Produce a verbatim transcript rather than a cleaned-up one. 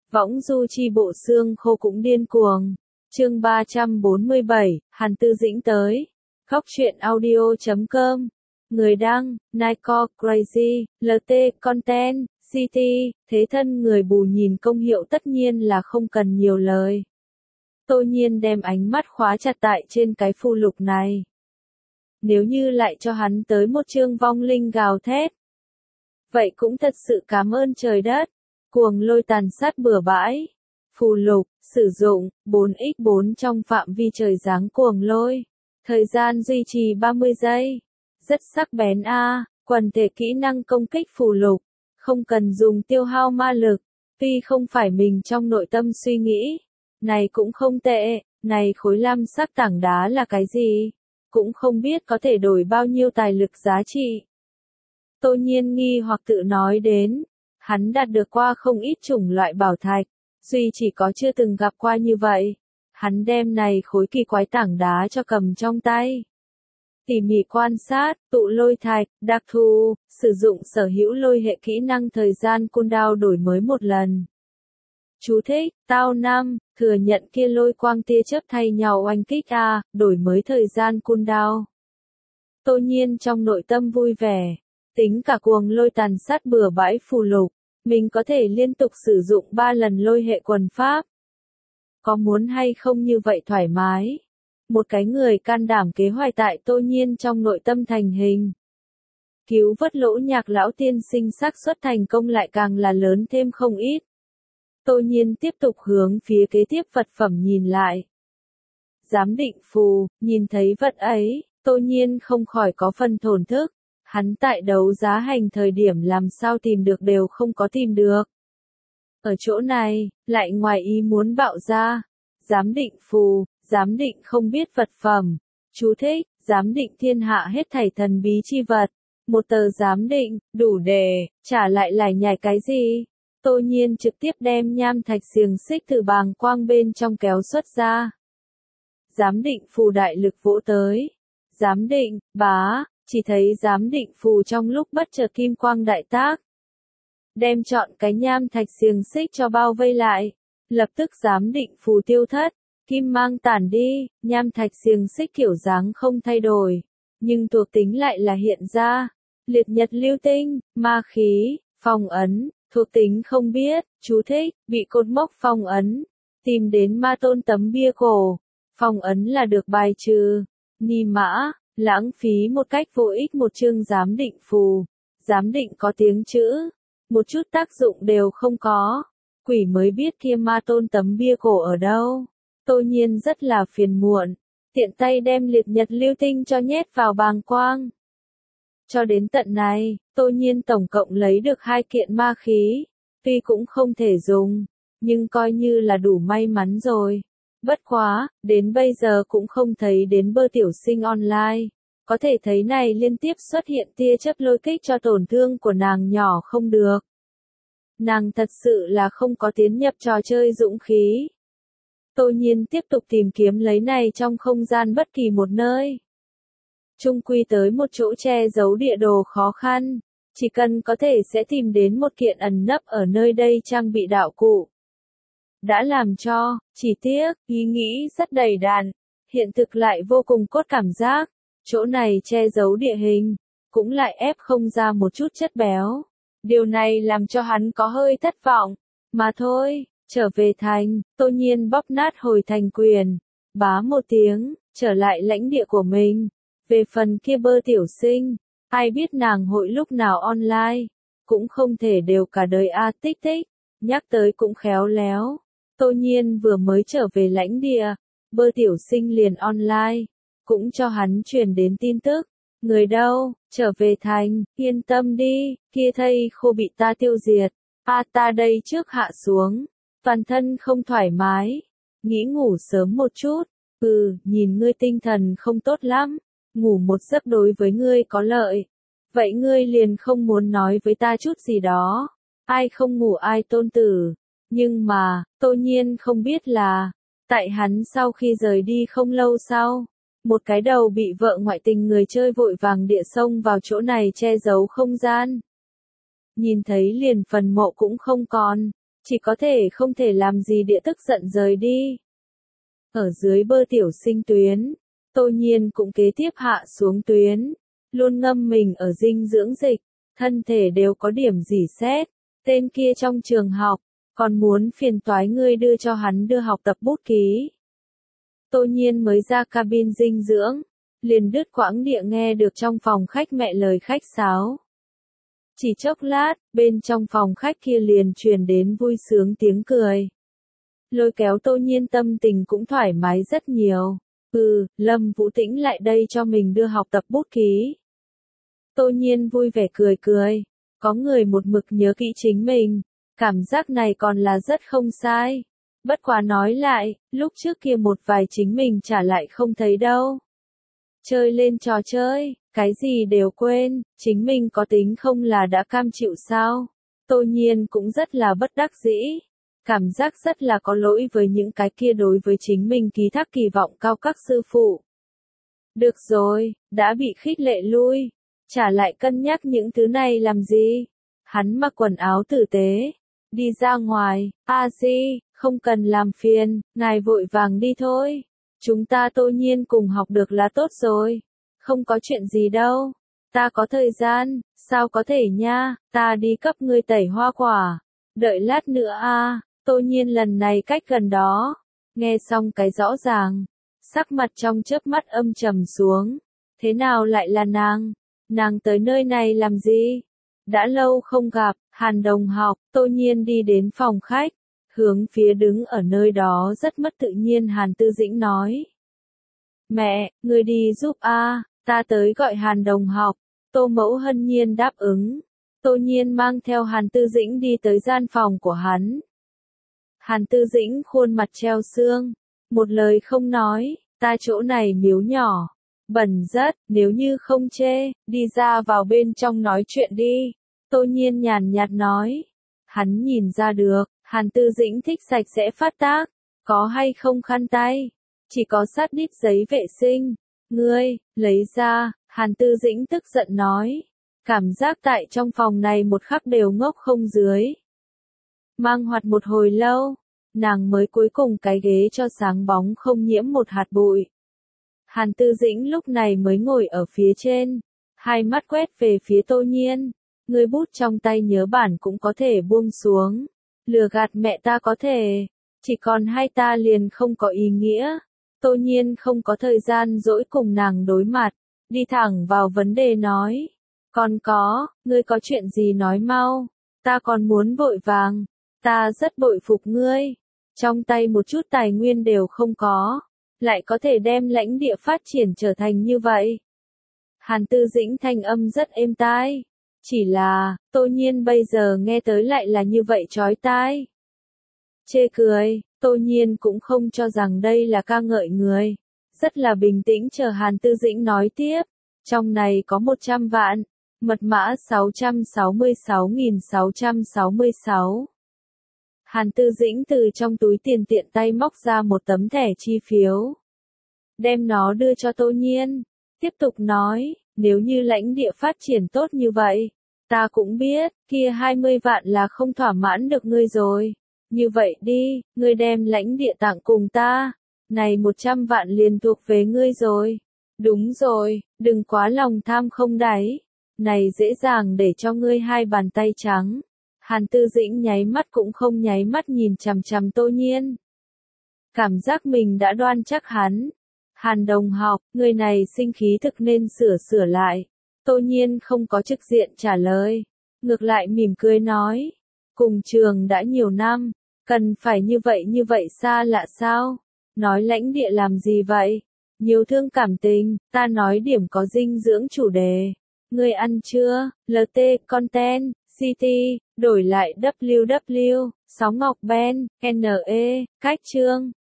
Võng du chi bộ xương khô cũng điên cuồng. Chương ba trăm bốn mươi bảy, Hàn Tư Dĩnh tới. Góc truyện audio chấm com. Người đăng, Nico Crazy, lờ tê Content, City, thế thân người bù nhìn công hiệu tất nhiên là không cần nhiều lời. Tô Nhiên đem ánh mắt khóa chặt tại trên cái phù lục này. Nếu như lại cho hắn tới một chương vong linh gào thét. Vậy cũng thật sự cảm ơn trời đất. Cuồng lôi tàn sát bừa bãi. Phù lục, sử dụng, bốn nhân bốn trong phạm vi trời giáng cuồng lôi. Thời gian duy trì ba mươi giây. Rất sắc bén a, quần thể kỹ năng công kích phù lục. Không cần dùng tiêu hao ma lực. Tuy không phải mình trong nội tâm suy nghĩ. Này cũng không tệ, này khối lam sắc tảng đá là cái gì? Cũng không biết có thể đổi bao nhiêu tài lực giá trị. Tô Nhiên nghi hoặc tự nói đến. Hắn đạt được qua không ít chủng loại bảo thạch, duy chỉ có chưa từng gặp qua như vậy. Hắn đem này khối kỳ quái tảng đá cho cầm trong tay. Tỉ mỉ quan sát, tụ lôi thạch, đặc thù, sử dụng sở hữu lôi hệ kỹ năng thời gian cooldown đổi mới một lần. Chú thích, tao năm, thừa nhận kia lôi quang tia chớp thay nhau oanh kích A, đổi mới thời gian cooldown. Tô Nhiên trong nội tâm vui vẻ, tính cả cuồng lôi tàn sát bừa bãi phù lục, mình có thể liên tục sử dụng ba lần lôi hệ quần pháp. Có muốn hay không như vậy thoải mái? Một cái người can đảm kế hoạch tại Tô Nhiên trong nội tâm thành hình. Cứu vớt Lỗ Nhạc lão tiên sinh xác suất thành công lại càng là lớn thêm không ít. Tô Nhiên tiếp tục hướng phía kế tiếp vật phẩm nhìn lại. Giám định phù, nhìn thấy vật ấy, Tô Nhiên không khỏi có phần thổn thức. Hắn tại đấu giá hành thời điểm làm sao tìm được đều không có tìm được. Ở chỗ này, lại ngoài ý muốn bạo ra. Giám định phù, giám định không biết vật phẩm. Chú thích, giám định thiên hạ hết thảy thần bí chi vật. Một tờ giám định, đủ để, trả lại lải nhải cái gì? Tô Nhiên trực tiếp đem nham thạch xiềng xích từ bàng quang bên trong kéo xuất ra. Giám định phù đại lực vỗ tới. Giám định, bá. Chỉ thấy giám định phù trong lúc bất chợt kim quang đại tác. Đem chọn cái nham thạch xiềng xích cho bao vây lại. Lập tức giám định phù tiêu thất. Kim mang tản đi, nham thạch xiềng xích kiểu dáng không thay đổi. Nhưng thuộc tính lại là hiện ra. Liệt nhật lưu tinh, ma khí, phong ấn, thuộc tính không biết, chú thích, bị cột mốc phong ấn. Tìm đến ma tôn tấm bia cổ. Phong ấn là được bài trừ. Ni mã. Lãng phí một cách vô ích một chương giám định phù. Giám định có tiếng chữ. Một chút tác dụng đều không có. Quỷ mới biết kia ma tôn tấm bia cổ ở đâu. Tô Nhiên rất là phiền muộn. Tiện tay đem liệt nhật lưu tinh cho nhét vào bàng quang. Cho đến tận này, Tô Nhiên tổng cộng lấy được hai kiện ma khí. Tuy cũng không thể dùng. Nhưng coi như là đủ may mắn rồi. Bất quá, đến bây giờ cũng không thấy đến bơ tiểu sinh online. Có thể thấy này liên tiếp xuất hiện tia chớp lôi kích cho tổn thương của nàng nhỏ không được. Nàng thật sự là không có tiến nhập trò chơi dũng khí. Tô Nhiên tiếp tục tìm kiếm lấy này trong không gian bất kỳ một nơi. Trung quy tới một chỗ che giấu địa đồ khó khăn. Chỉ cần có thể sẽ tìm đến một kiện ẩn nấp ở nơi đây trang bị đạo cụ. Đã làm cho, chỉ tiếc, ý nghĩ rất đầy đặn, hiện thực lại vô cùng cốt cảm giác, chỗ này che giấu địa hình, cũng lại ép không ra một chút chất béo. Điều này làm cho hắn có hơi thất vọng, mà thôi, trở về thành, Tô Nhiên bóp nát hồi thành quyền, bá một tiếng, trở lại lãnh địa của mình. Về phần kia bơ tiểu sinh, ai biết nàng hội lúc nào online, cũng không thể đều cả đời a tích tích, nhắc tới cũng khéo léo. Tô Nhiên vừa mới trở về lãnh địa, bơ tiểu sinh liền online, cũng cho hắn truyền đến tin tức. Người đâu, trở về thành, yên tâm đi, kia thây khô bị ta tiêu diệt. A ta đây trước hạ xuống, toàn thân không thoải mái, nghĩ ngủ sớm một chút. Ừ, nhìn ngươi tinh thần không tốt lắm, ngủ một giấc đối với ngươi có lợi. Vậy ngươi liền không muốn nói với ta chút gì đó, ai không ngủ ai tôn tử. Nhưng mà, Tô Nhiên không biết là, tại hắn sau khi rời đi không lâu sau, một cái đầu bị vợ ngoại tình người chơi vội vàng địa xông vào chỗ này che giấu không gian. Nhìn thấy liền phần mộ cũng không còn, Chỉ có thể không thể làm gì địa tức giận rời đi. Ở dưới bơ tiểu sinh tuyến, Tô Nhiên cũng kế tiếp hạ xuống tuyến, luôn ngâm mình ở dinh dưỡng dịch, thân thể đều có điểm rỉ sét, tên kia trong trường học, còn muốn phiền toái ngươi đưa cho hắn đưa học tập bút ký. Tô Nhiên mới ra cabin dinh dưỡng, liền đứt quãng địa nghe được trong phòng khách mẹ lời khách sáo. Chỉ chốc lát, bên trong phòng khách kia liền truyền đến vui sướng tiếng cười. Lôi kéo Tô Nhiên tâm tình cũng thoải mái rất nhiều. Ừ, Lâm Vũ Tĩnh lại đây cho mình đưa học tập bút ký. Tô Nhiên vui vẻ cười cười, có người một mực nhớ kỹ chính mình, cảm giác này còn là rất không sai. Bất quá nói lại, lúc trước kia một vài chính mình trả lại không thấy đâu. Chơi lên trò chơi, cái gì đều quên, chính mình có tính không là đã cam chịu sao? Tô Nhiên cũng rất là bất đắc dĩ. Cảm giác rất là có lỗi với những cái kia đối với chính mình ký thác kỳ vọng cao các sư phụ. Được rồi, đã bị khích lệ lui, trả lại cân nhắc những thứ này làm gì? Hắn mặc quần áo tử tế, đi ra ngoài, a di, không cần làm phiền, ngài vội vàng đi thôi. Chúng ta Tô Nhiên cùng học được là tốt rồi, không có chuyện gì đâu. Ta có thời gian, sao có thể nha, ta đi cấp ngươi tẩy hoa quả, đợi lát nữa a. Tô Nhiên lần này cách gần đó, nghe xong cái rõ ràng, sắc mặt trong chớp mắt âm trầm xuống. Thế nào lại là nàng? Nàng tới nơi này làm gì? Đã lâu không gặp, Hàn đồng học. Tô Nhiên đi đến phòng khách, hướng phía đứng ở nơi đó rất mất tự nhiên Hàn Tư Dĩnh nói. Mẹ, người đi giúp a, ta tới gọi Hàn đồng học. Tô Mẫu hân nhiên đáp ứng. Tô Nhiên mang theo Hàn Tư Dĩnh đi tới gian phòng của hắn. Hàn Tư Dĩnh khuôn mặt treo xương, một lời không nói, ta chỗ này miếu nhỏ, bẩn rất, nếu như không chê, đi ra vào bên trong nói chuyện đi. Tô Nhiên nhàn nhạt nói, hắn nhìn ra được, Hàn Tư Dĩnh thích sạch sẽ phát tác, có hay không khăn tay, chỉ có sát đít giấy vệ sinh, ngươi, lấy ra, Hàn Tư Dĩnh tức giận nói, cảm giác tại trong phòng này một khắc đều ngốc không dưới. Mang hoạt một hồi lâu, nàng mới cuối cùng cái ghế cho sáng bóng không nhiễm một hạt bụi. Hàn Tư Dĩnh lúc này mới ngồi ở phía trên, hai mắt quét về phía Tô Nhiên, người bút trong tay nhớ bản cũng có thể buông xuống, lừa gạt mẹ ta có thể, chỉ còn hai ta liền không có ý nghĩa. Tô Nhiên không có thời gian dỗi cùng nàng đối mặt, đi thẳng vào vấn đề nói, còn có, ngươi có chuyện gì nói mau, ta còn muốn vội vàng. Ta rất bội phục ngươi, trong tay một chút tài nguyên đều không có, lại có thể đem lãnh địa phát triển trở thành như vậy. Hàn Tư Dĩnh thanh âm rất êm tai, chỉ là, Tô Nhiên bây giờ nghe tới lại là như vậy chói tai. Chê cười, Tô Nhiên cũng không cho rằng đây là ca ngợi người, rất là bình tĩnh chờ Hàn Tư Dĩnh nói tiếp, trong này có một trăm vạn, mật mã sáu trăm sáu mươi sáu nghìn sáu trăm sáu mươi sáu. Hàn Tư Dĩnh từ trong túi tiền tiện tay móc ra một tấm thẻ chi phiếu. Đem nó đưa cho Tô Nhiên. Tiếp tục nói, nếu như lãnh địa phát triển tốt như vậy, ta cũng biết, kia hai mươi vạn là không thỏa mãn được ngươi rồi. Như vậy đi, ngươi đem lãnh địa tặng cùng ta. Này một trăm vạn liền thuộc về ngươi rồi. Đúng rồi, đừng quá lòng tham không đáy. Này dễ dàng để cho ngươi hai bàn tay trắng. Hàn Tư Dĩnh nháy mắt cũng không nháy mắt nhìn chằm chằm Tô Nhiên. Cảm giác mình đã đoan chắc hắn. Hàn đồng học, người này sinh khí thực nên sửa sửa lại. Tô Nhiên không có trực diện trả lời. Ngược lại mỉm cười nói. Cùng trường đã nhiều năm, cần phải như vậy như vậy xa lạ sao? Nói lãnh địa làm gì vậy? Nhiều thương cảm tình, ta nói điểm có dinh dưỡng chủ đề. Ngươi ăn chưa? lờ tê content, xê tê, đổi lại vê kép vê kép, Sóng Ngọc Ben, en e, cách chương.